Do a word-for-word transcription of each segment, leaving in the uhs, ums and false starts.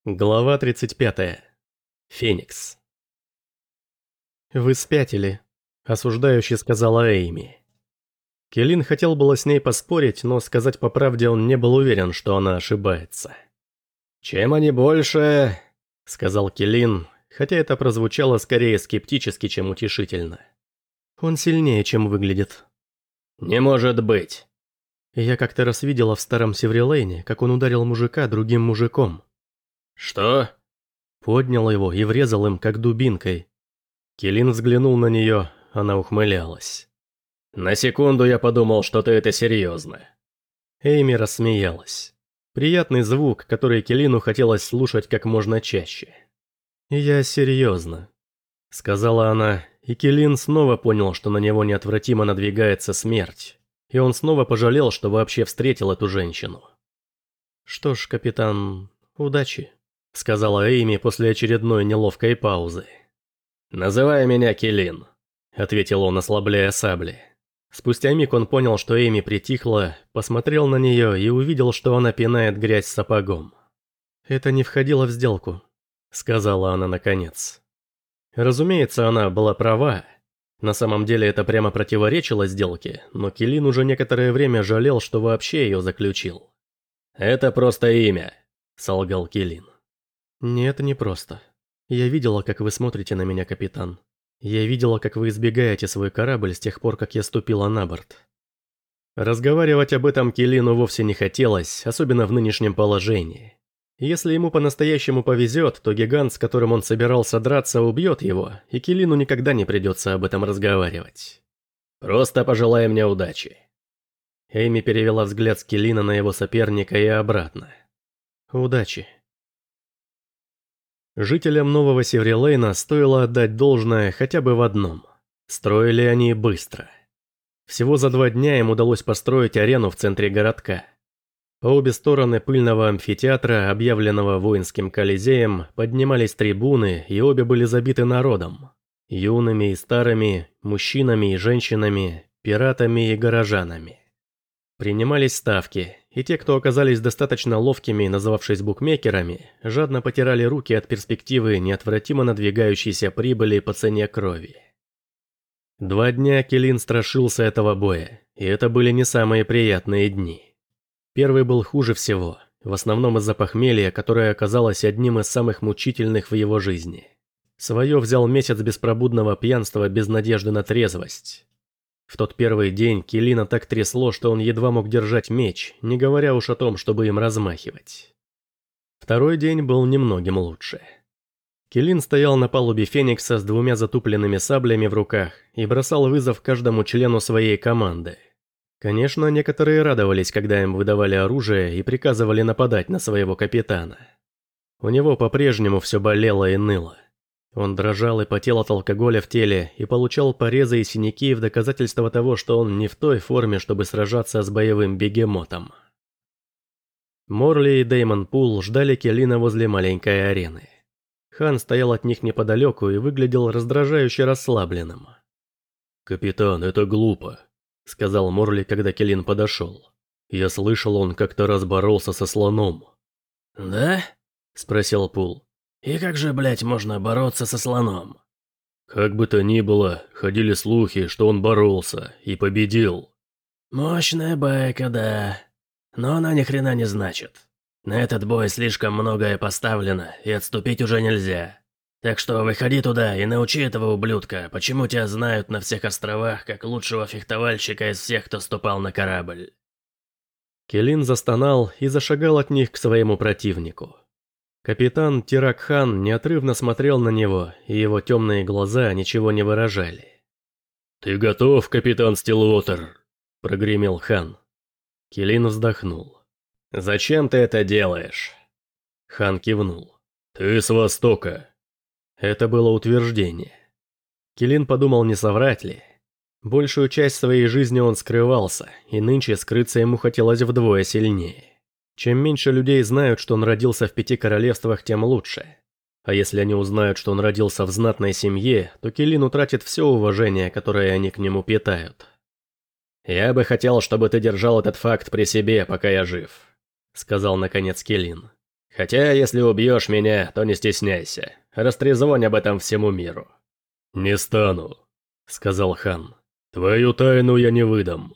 Глава тридцать пятая. Феникс. «Вы спятили», — осуждающе сказала Эйми. Келин хотел было с ней поспорить, но сказать по правде он не был уверен, что она ошибается. «Чем они больше...» — сказал Келин, хотя это прозвучало скорее скептически, чем утешительно. «Он сильнее, чем выглядит». «Не может быть». Я как-то раз видела в старом Севрилейне, как он ударил мужика другим мужиком. «Что?» Поднял его и врезал им, как дубинкой. Келин взглянул на нее, она ухмылялась. «На секунду я подумал, что ты это серьезно». Эйми рассмеялась. Приятный звук, который Келину хотелось слушать как можно чаще. «Я серьезно», — сказала она, и Келин снова понял, что на него неотвратимо надвигается смерть, и он снова пожалел, что вообще встретил эту женщину. «Что ж, капитан, удачи», — сказала Эйми после очередной неловкой паузы. «Называй меня Келин», — ответил он, ослабляя сабли. Спустя миг он понял, что Эйми притихла, посмотрел на нее и увидел, что она пинает грязь сапогом. «Это не входило в сделку», — сказала она наконец. Разумеется, она была права. На самом деле это прямо противоречило сделке, но Келин уже некоторое время жалел, что вообще ее заключил. «Это просто имя», — солгал Келин. «Нет, не просто. Я видела, как вы смотрите на меня, капитан. Я видела, как вы избегаете свой корабль с тех пор, как я ступила на борт». Разговаривать об этом Келину вовсе не хотелось, особенно в нынешнем положении. Если ему по-настоящему повезет, то гигант, с которым он собирался драться, убьет его, и Келину никогда не придется об этом разговаривать. «Просто пожелай мне удачи». Эйми перевела взгляд с Келина на его соперника и обратно. «Удачи». Жителям Нового Севрилейна стоило отдать должное хотя бы в одном. Строили они быстро. Всего за два дня им удалось построить арену в центре городка. По обе стороны пыльного амфитеатра, объявленного воинским колизеем, поднимались трибуны, и обе были забиты народом. Юными и старыми, мужчинами и женщинами, пиратами и горожанами. Принимались ставки, и те, кто оказались достаточно ловкими, называвшись букмекерами, жадно потирали руки от перспективы неотвратимо надвигающейся прибыли по цене крови. Два дня Келин страшился этого боя, и это были не самые приятные дни. Первый был хуже всего, в основном из-за похмелья, которое оказалось одним из самых мучительных в его жизни. Свое взял месяц беспробудного пьянства без надежды на трезвость. В тот первый день Келина так трясло, что он едва мог держать меч, не говоря уж о том, чтобы им размахивать. Второй день был немногим лучше. Келин стоял на палубе Феникса с двумя затупленными саблями в руках и бросал вызов каждому члену своей команды. Конечно, некоторые радовались, когда им выдавали оружие и приказывали нападать на своего капитана. У него по-прежнему все болело и ныло. Он дрожал и потел от алкоголя в теле и получал порезы и синяки в доказательство того, что он не в той форме, чтобы сражаться с боевым бегемотом. Морли и Дэймон Пул ждали Келина возле маленькой арены. Хан стоял от них неподалеку и выглядел раздражающе расслабленным. «Капитан, это глупо», — сказал Морли, когда Келин подошел. «Я слышал, он как-то раз боролся со слоном». «Да?» — спросил Пул. «И как же, блядь, можно бороться со слоном?» «Как бы то ни было, ходили слухи, что он боролся и победил». «Мощная байка, да. Но она ни хрена не значит. На этот бой слишком многое поставлено, и отступить уже нельзя. Так что выходи туда и научи этого ублюдка, почему тебя знают на всех островах как лучшего фехтовальщика из всех, кто ступал на корабль». Келин застонал и зашагал от них к своему противнику. Капитан Тирак-хан неотрывно смотрел на него, и его темные глаза ничего не выражали. «Ты готов, капитан Стиллуотер?» – прогремел хан. Келин вздохнул. «Зачем ты это делаешь?» Хан кивнул. «Ты с Востока». Это было утверждение. Келин подумал, не соврать ли. Большую часть своей жизни он скрывался, и нынче скрыться ему хотелось вдвое сильнее. Чем меньше людей знают, что он родился в пяти королевствах, тем лучше. А если они узнают, что он родился в знатной семье, то Келин утратит все уважение, которое они к нему питают. «Я бы хотел, чтобы ты держал этот факт при себе, пока я жив», — сказал наконец Келин. Хотя, если убьешь меня, то не стесняйся. Растрезвонь об этом всему миру». «Не стану», — сказал хан. «Твою тайну я не выдам.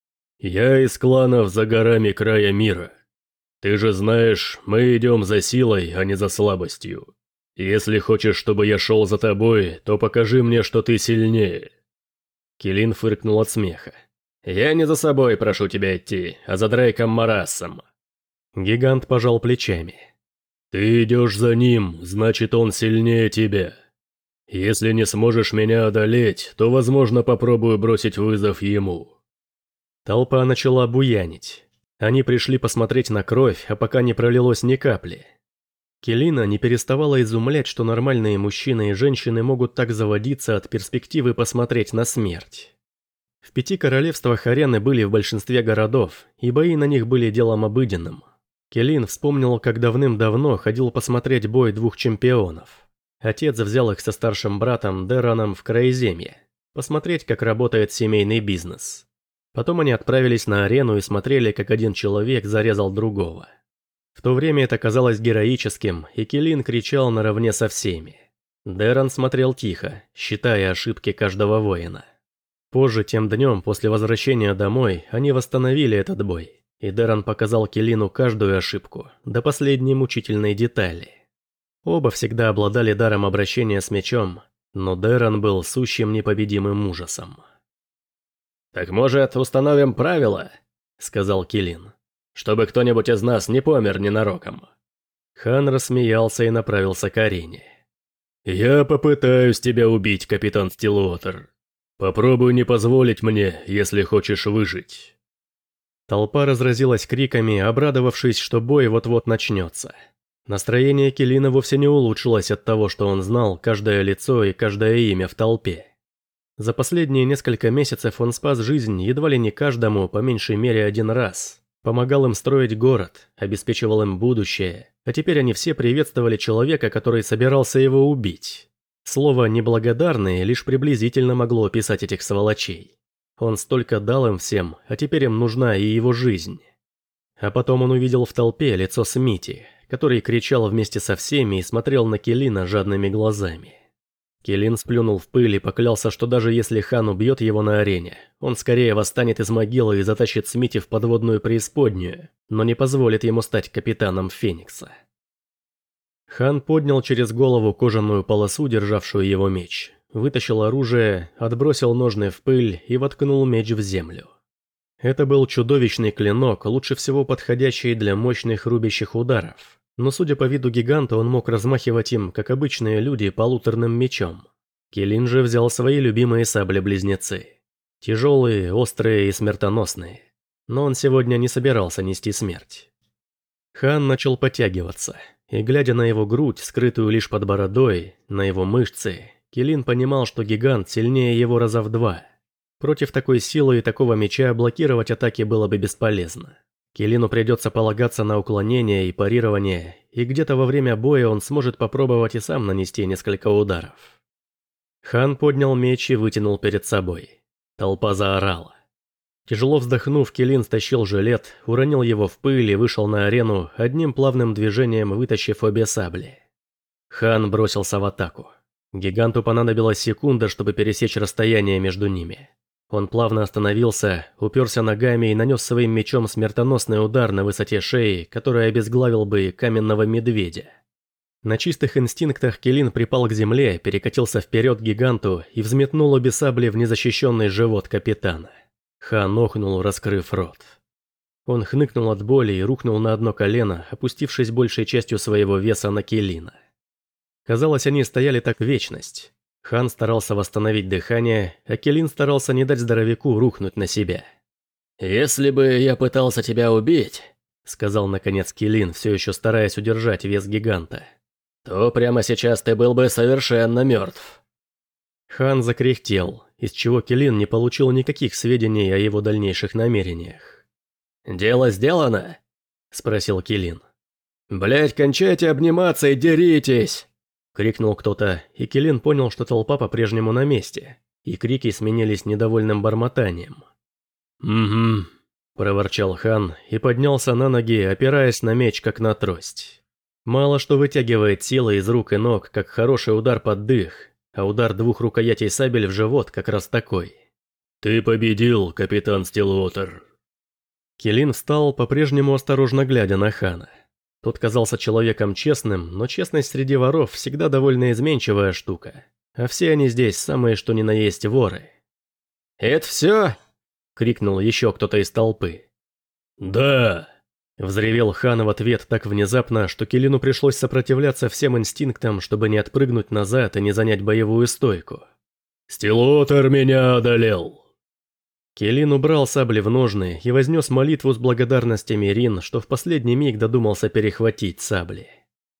Я из кланов за горами края мира. Ты же знаешь, мы идем за силой, а не за слабостью. Если хочешь, чтобы я шел за тобой, то покажи мне, что ты сильнее». Килин фыркнул от смеха. «Я не за собой прошу тебя идти, а за Дрейком Марасом». Гигант пожал плечами. «Ты идешь за ним, значит, он сильнее тебя. Если не сможешь меня одолеть, то, возможно, попробую бросить вызов ему». Толпа начала буянить. Они пришли посмотреть на кровь, а пока не пролилось ни капли. Келина не переставала изумлять, что нормальные мужчины и женщины могут так заводиться от перспективы посмотреть на смерть. В пяти королевствах арены были в большинстве городов, и бои на них были делом обыденным. Келин вспомнил, как давным-давно ходил посмотреть бой двух чемпионов. Отец взял их со старшим братом Дераном в Краеземье, посмотреть, как работает семейный бизнес. Потом они отправились на арену и смотрели, как один человек зарезал другого. В то время это казалось героическим, и Келин кричал наравне со всеми. Деран смотрел тихо, считая ошибки каждого воина. Позже, тем днем, после возвращения домой, они восстановили этот бой. И Деран показал Келину каждую ошибку, до последней мучительной детали. Оба всегда обладали даром обращения с мечом, но Деран был сущим непобедимым ужасом. «Так может, установим правила?» — сказал Келин. «Чтобы кто-нибудь из нас не помер ненароком». Хан рассмеялся и направился к арене. «Я попытаюсь тебя убить, капитан Стиллуотер. Попробуй не позволить мне, если хочешь выжить». Толпа разразилась криками, обрадовавшись, что бой вот-вот начнется. Настроение Келина вовсе не улучшилось от того, что он знал каждое лицо и каждое имя в толпе. За последние несколько месяцев он спас жизнь едва ли не каждому, по меньшей мере один раз. Помогал им строить город, обеспечивал им будущее, а теперь они все приветствовали человека, который собирался его убить. Слово «неблагодарные» лишь приблизительно могло описать этих сволочей. Он столько дал им всем, а теперь им нужна и его жизнь. А потом он увидел в толпе лицо Смити, который кричал вместе со всеми и смотрел на Келина жадными глазами. Келин сплюнул в пыль и поклялся, что даже если хан убьет его на арене, он скорее восстанет из могилы и затащит Смити в подводную преисподнюю, но не позволит ему стать капитаном Феникса. Хан поднял через голову кожаную полосу, державшую его меч, вытащил оружие, отбросил ножны в пыль и воткнул меч в землю. Это был чудовищный клинок, лучше всего подходящий для мощных рубящих ударов. Но судя по виду гиганта, он мог размахивать им, как обычные люди, полуторным мечом. Келин же взял свои любимые сабли-близнецы. Тяжелые, острые и смертоносные. Но он сегодня не собирался нести смерть. Хан начал подтягиваться, и глядя на его грудь, скрытую лишь под бородой, на его мышцы, Келин понимал, что гигант сильнее его раза в два. Против такой силы и такого меча блокировать атаки было бы бесполезно. Келину придется полагаться на уклонение и парирование, и где-то во время боя он сможет попробовать и сам нанести несколько ударов. Хан поднял меч и вытянул перед собой. Толпа заорала. Тяжело вздохнув, Келин стащил жилет, уронил его в пыль и вышел на арену, одним плавным движением вытащив обе сабли. Хан бросился в атаку. Гиганту понадобилась секунда, чтобы пересечь расстояние между ними. Он плавно остановился, уперся ногами и нанес своим мечом смертоносный удар на высоте шеи, который обезглавил бы каменного медведя. На чистых инстинктах Келин припал к земле, перекатился вперед к гиганту и взметнул обе сабли в незащищенный живот капитана. Хан охнул, раскрыв рот. Он хныкнул от боли и рухнул на одно колено, опустившись большей частью своего веса на Келина. Казалось, они стояли так вечность. Хан старался восстановить дыхание, а Келин старался не дать здоровяку рухнуть на себя. «Если бы я пытался тебя убить», — сказал наконец Келин, все еще стараясь удержать вес гиганта, «то прямо сейчас ты был бы совершенно мертв». Хан закряхтел, из чего Келин не получил никаких сведений о его дальнейших намерениях. «Дело сделано?» — спросил Келин. «Блядь, кончайте обниматься и деритесь!» — крикнул кто-то, и Келин понял, что толпа по-прежнему на месте, и крики сменились недовольным бормотанием. «Угу», — проворчал Хан и поднялся на ноги, опираясь на меч, как на трость. Мало что вытягивает силы из рук и ног, как хороший удар под дых, а удар двух рукоятей сабель в живот как раз такой. «Ты победил, капитан Стиллуотер». Келин встал, по-прежнему осторожно глядя на Хана. Тот казался человеком честным, но честность среди воров всегда довольно изменчивая штука. А все они здесь самые что ни на есть воры. «Это все?» — крикнул еще кто-то из толпы. «Да!» — взревел Хан в ответ так внезапно, что Келину пришлось сопротивляться всем инстинктам, чтобы не отпрыгнуть назад и не занять боевую стойку. «Стиллуотер меня одолел!» Келин убрал сабли в ножны и вознес молитву с благодарностями Рин, что в последний миг додумался перехватить сабли.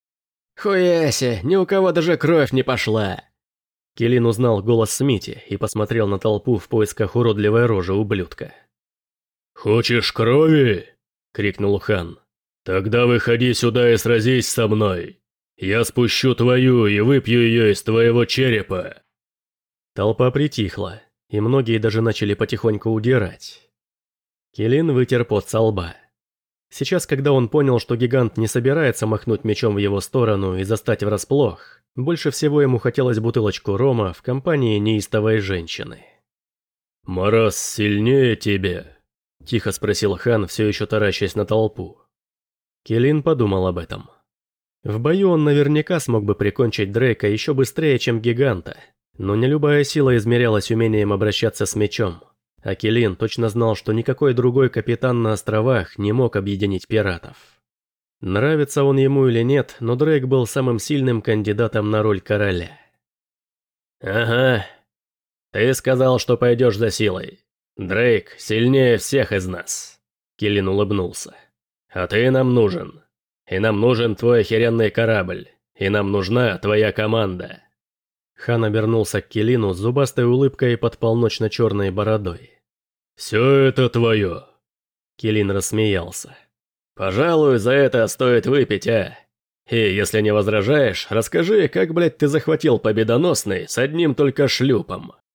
«Хуяси, ни у кого даже кровь не пошла!» Келин узнал голос Смити и посмотрел на толпу в поисках уродливой рожи ублюдка. «Хочешь крови?» — крикнул Хан. «Тогда выходи сюда и сразись со мной. Я спущу твою и выпью ее из твоего черепа». Толпа притихла, и многие даже начали потихоньку удирать. Келин вытер пот со лба. Сейчас, когда он понял, что гигант не собирается махнуть мечом в его сторону и застать врасплох, больше всего ему хотелось бутылочку рома в компании неистовой женщины. «Марас сильнее тебя?» – тихо спросил Хан, все еще таращась на толпу. Келин подумал об этом. В бою он наверняка смог бы прикончить Дрейка еще быстрее, чем гиганта, но не любая сила измерялась умением обращаться с мечом, а Келин точно знал, что никакой другой капитан на островах не мог объединить пиратов. Нравится он ему или нет, но Дрейк был самым сильным кандидатом на роль короля. «Ага. Ты сказал, что пойдешь за силой. Дрейк сильнее всех из нас», — Келин улыбнулся. «А ты нам нужен. И нам нужен твой охеренный корабль. И нам нужна твоя команда». Хан обернулся к Келину с зубастой улыбкой под полночно-черной бородой. «Все это твое». Келин рассмеялся. «Пожалуй, за это стоит выпить, а? И если не возражаешь, расскажи, как, блядь, ты захватил Победоносный с одним только шлюпом».